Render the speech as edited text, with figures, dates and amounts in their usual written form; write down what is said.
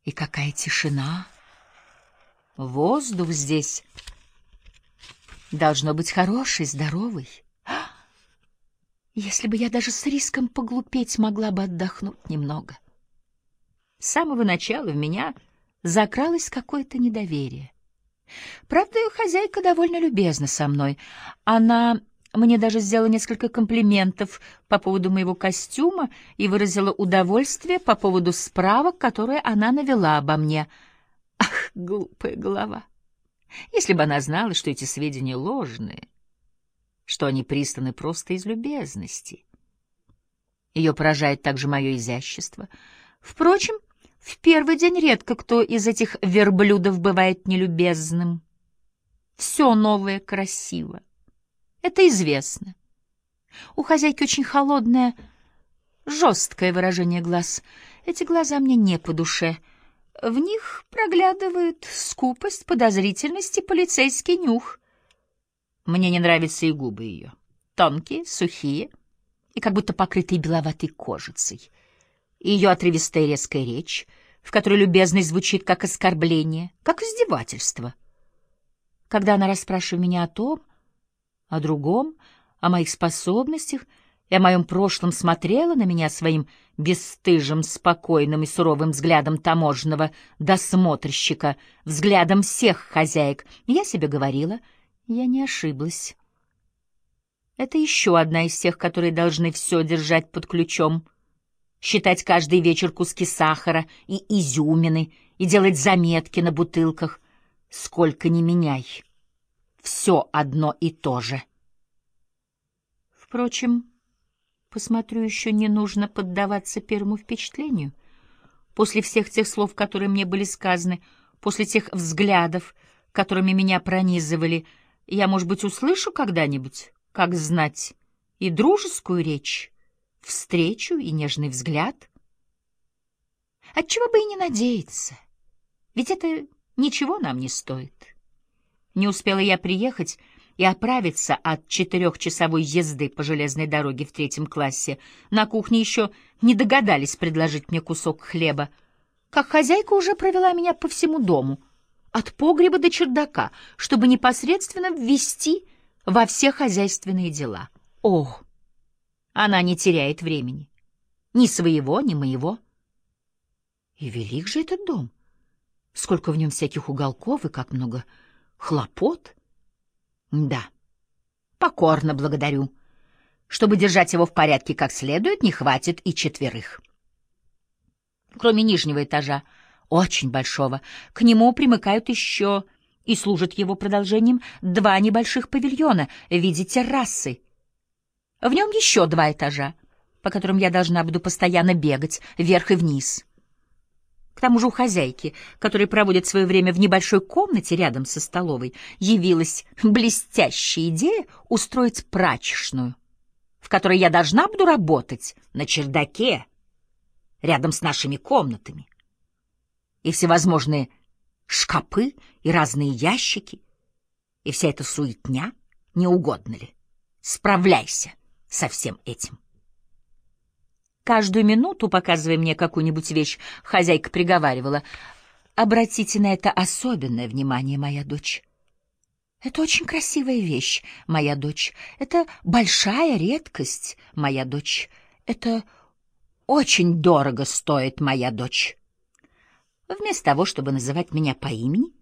И какая тишина! Воздух здесь должно быть хороший, здоровый. Если бы я даже с риском поглупеть могла бы отдохнуть немного. С самого начала в меня закралось какое-то недоверие. Правда, хозяйка довольно любезна со мной. Она мне даже сделала несколько комплиментов по поводу моего костюма и выразила удовольствие по поводу справок, которые она навела обо мне. Ах, глупая голова! Если бы она знала, что эти сведения ложные, что они присланы просто из любезности. Ее поражает также мое изящество. Впрочем, в первый день редко кто из этих верблюдов бывает нелюбезным. Все новое красиво. Это известно. У хозяйки очень холодное, жесткое выражение глаз. Эти глаза мне не по душе. В них проглядывает скупость, подозрительность и полицейский нюх. Мне не нравятся и губы ее. Тонкие, сухие и как будто покрытые беловатой кожицей. Ее отрывистая резкая речь, в которой любезность звучит как оскорбление, как издевательство. Когда она расспрашивает меня о том, о другом, о моих способностях и о моем прошлом, смотрела на меня своим бесстыжим, спокойным и суровым взглядом таможенного досмотрщика, взглядом всех хозяек, я себе говорила, я не ошиблась. Это еще одна из тех, которые должны все держать под ключом, считать каждый вечер куски сахара и изюмины и делать заметки на бутылках. Сколько ни меняй, все одно и то же. Впрочем, посмотрю, еще не нужно поддаваться первому впечатлению. После всех тех слов, которые мне были сказаны, после тех взглядов, которыми меня пронизывали, я, может быть, услышу когда-нибудь, как знать, и дружескую речь, встречу и нежный взгляд. Отчего бы и не надеяться, ведь это ничего нам не стоит. Не успела я приехать и оправиться от 4-часовой езды по железной дороге в 3 классе. На кухне еще не догадались предложить мне кусок хлеба, как хозяйка уже провела меня по всему дому, от погреба до чердака, чтобы непосредственно ввести во все хозяйственные дела. О, она не теряет времени, ни своего, ни моего. И велик же этот дом, сколько в нем всяких уголков и как много хлопот. Да, покорно благодарю. Чтобы держать его в порядке как следует, не хватит и 4. Кроме нижнего этажа, очень большого, к нему примыкают еще и служат его продолжением 2 небольших павильона в виде террасы. В нем еще 2 этажа, по которым я должна буду постоянно бегать вверх и вниз. К тому же у хозяйки, которая проводит свое время в небольшой комнате рядом со столовой, явилась блестящая идея устроить прачечную, в которой я должна буду работать на чердаке, рядом с нашими комнатами. И всевозможные шкапы, и разные ящики, и вся эта суетня, не угодно ли? Справляйся со всем этим. Каждую минуту, показывая мне какую-нибудь вещь, хозяйка приговаривала: «Обратите на это особенное внимание, моя дочь. Это очень красивая вещь, моя дочь. Это большая редкость, моя дочь. Это очень дорого стоит, моя дочь». Вместо того, чтобы называть меня по имени,